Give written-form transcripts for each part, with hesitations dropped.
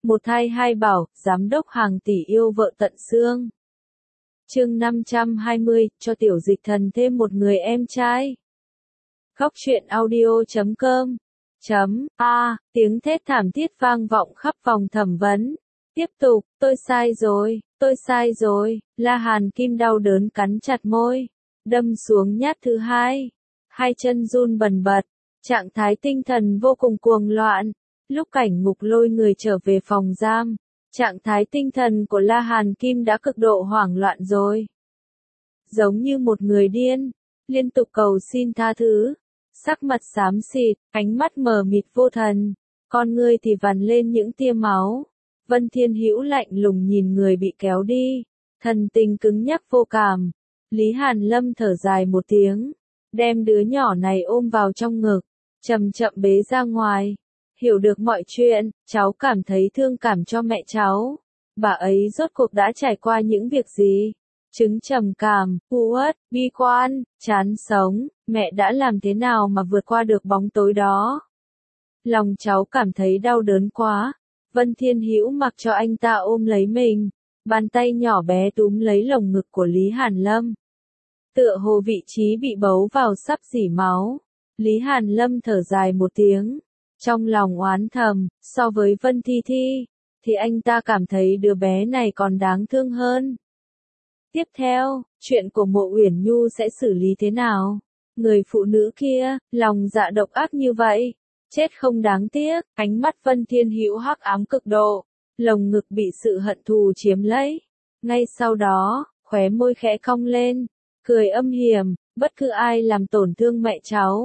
Một thai hai bảo, giám đốc hàng tỷ yêu vợ tận xương. Chương 520, cho tiểu dịch thần thêm một người em trai. Góc truyện audio.com tiếng thét thảm thiết vang vọng khắp phòng thẩm vấn. Tiếp tục, tôi sai rồi, La Hàn Kim đau đớn cắn chặt môi, đâm xuống nhát thứ hai. Hai chân run bần bật, trạng thái tinh thần vô cùng cuồng loạn. Lúc Cảnh Ngục lôi người trở về phòng giam, trạng thái tinh thần của La Hàn Kim đã cực độ hoảng loạn rồi. Giống như một người điên, liên tục cầu xin tha thứ, sắc mặt xám xịt, ánh mắt mờ mịt vô thần, con ngươi thì vằn lên những tia máu. Vân Thiên Hữu lạnh lùng nhìn người bị kéo đi, thần tình cứng nhắc vô cảm. Lý Hàn Lâm thở dài một tiếng, đem đứa nhỏ này ôm vào trong ngực, chậm chậm bế ra ngoài. Hiểu được mọi chuyện, cháu cảm thấy thương cảm cho mẹ cháu. Bà ấy rốt cuộc đã trải qua những việc gì? Chứng trầm cảm, u uất, bi quan, chán sống, mẹ đã làm thế nào mà vượt qua được bóng tối đó? Lòng cháu cảm thấy đau đớn quá. Vân Thiên Hữu mặc cho anh ta ôm lấy mình, bàn tay nhỏ bé túm lấy lồng ngực của Lý Hàn Lâm. Tựa hồ vị trí bị bấu vào sắp rỉ máu. Lý Hàn Lâm thở dài một tiếng, trong lòng oán thầm, so với Vân Thi Thi, thì anh ta cảm thấy đứa bé này còn đáng thương hơn. Tiếp theo, chuyện của Mộ Uyển Nhu sẽ xử lý thế nào? Người phụ nữ kia, lòng dạ độc ác như vậy, chết không đáng tiếc. Ánh mắt Vân Thiên Hữu hắc ám cực độ, lồng ngực bị sự hận thù chiếm lấy. Ngay sau đó, khóe môi khẽ cong lên, cười âm hiểm, bất cứ ai làm tổn thương mẹ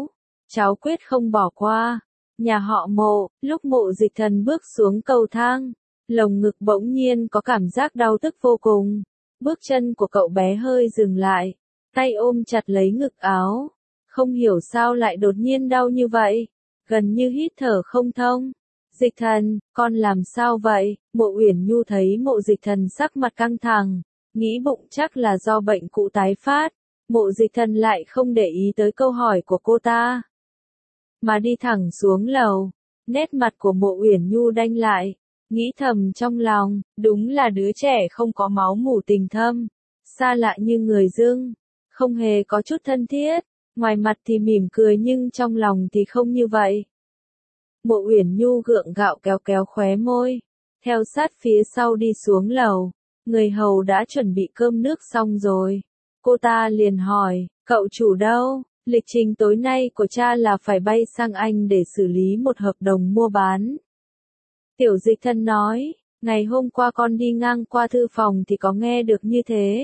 cháu quyết không bỏ qua. Nhà họ Mộ, lúc Mộ Dịch Thần bước xuống cầu thang, lồng ngực bỗng nhiên có cảm giác đau tức vô cùng. Bước chân của cậu bé hơi dừng lại, tay ôm chặt lấy ngực áo. Không hiểu sao lại đột nhiên đau như vậy, gần như hít thở không thông. Dịch Thần, con làm sao vậy? Mộ Uyển Nhu thấy Mộ Dịch Thần sắc mặt căng thẳng, nghĩ bụng chắc là do bệnh cũ tái phát. Mộ Dịch Thần lại không để ý tới câu hỏi của cô ta, mà đi thẳng xuống lầu. Nét mặt của Mộ Uyển Nhu đanh lại, nghĩ thầm trong lòng, đúng là đứa trẻ không có máu mủ tình thâm, xa lạ như người dưng, không hề có chút thân thiết, ngoài mặt thì mỉm cười nhưng trong lòng thì không như vậy. Mộ Uyển Nhu gượng gạo kéo khóe môi, theo sát phía sau đi xuống lầu. Người hầu đã chuẩn bị cơm nước xong rồi. Cô ta liền hỏi, cậu chủ đâu? Lịch trình tối nay của cha là phải bay sang Anh để xử lý một hợp đồng mua bán. Tiểu Dịch Thần nói, ngày hôm qua con đi ngang qua thư phòng thì có nghe được như thế.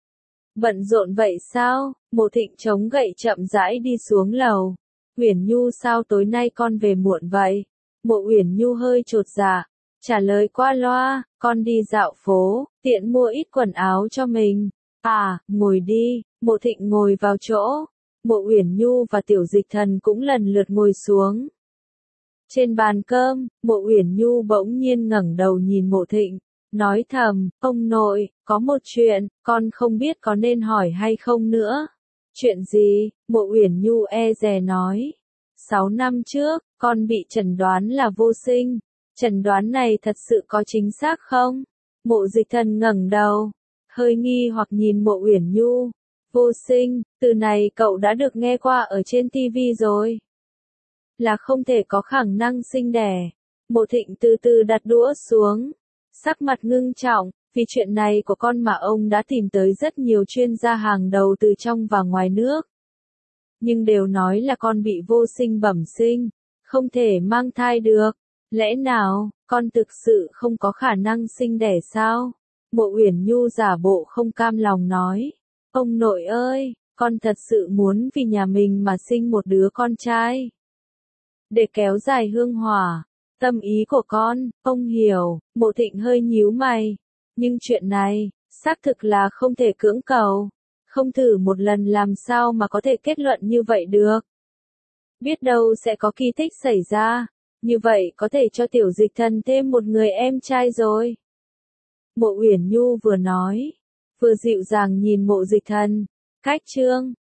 Bận rộn vậy sao? Mộ Thịnh chống gậy chậm rãi đi xuống lầu. Uyển Nhu sao tối nay con về muộn vậy? Mộ Uyển Nhu hơi chột dạ, trả lời qua loa, con đi dạo phố, tiện mua ít quần áo cho mình. À, ngồi đi. Mộ Thịnh ngồi vào chỗ. Mộ Uyển Nhu và Tiểu Dịch Thần cũng lần lượt ngồi xuống. Trên bàn cơm, Mộ Uyển Nhu bỗng nhiên ngẩng đầu nhìn Mộ Thịnh, nói thầm, ông nội, có một chuyện, con không biết có nên hỏi hay không nữa. Chuyện gì? Mộ Uyển Nhu e dè nói. 6 năm trước, con bị chẩn đoán là vô sinh. Chẩn đoán này thật sự có chính xác không? Mộ Dịch Thần ngẩng đầu, hơi nghi hoặc nhìn Mộ Uyển Nhu. Vô sinh, từ này cậu đã được nghe qua ở trên TV rồi. Là không thể có khả năng sinh đẻ. Mộ Thịnh từ từ đặt đũa xuống, sắc mặt ngưng trọng, vì chuyện này của con mà ông đã tìm tới rất nhiều chuyên gia hàng đầu từ trong và ngoài nước. Nhưng đều nói là con bị vô sinh bẩm sinh, không thể mang thai được. Lẽ nào, con thực sự không có khả năng sinh đẻ sao? Mộ Uyển Nhu giả bộ không cam lòng nói. Ông nội ơi, con thật sự muốn vì nhà mình mà sinh một đứa con trai. Để kéo dài hương hỏa, tâm ý của con, ông hiểu. Mộ Thịnh hơi nhíu mày. Nhưng chuyện này, xác thực là không thể cưỡng cầu. Không thử một lần làm sao mà có thể kết luận như vậy được. Biết đâu sẽ có kỳ tích xảy ra. Như vậy có thể cho Tiểu Dịch Thần thêm một người em trai rồi. Mộ Uyển Nhu vừa nói, vừa dịu dàng nhìn Mộ Dịch Thần. Cách chương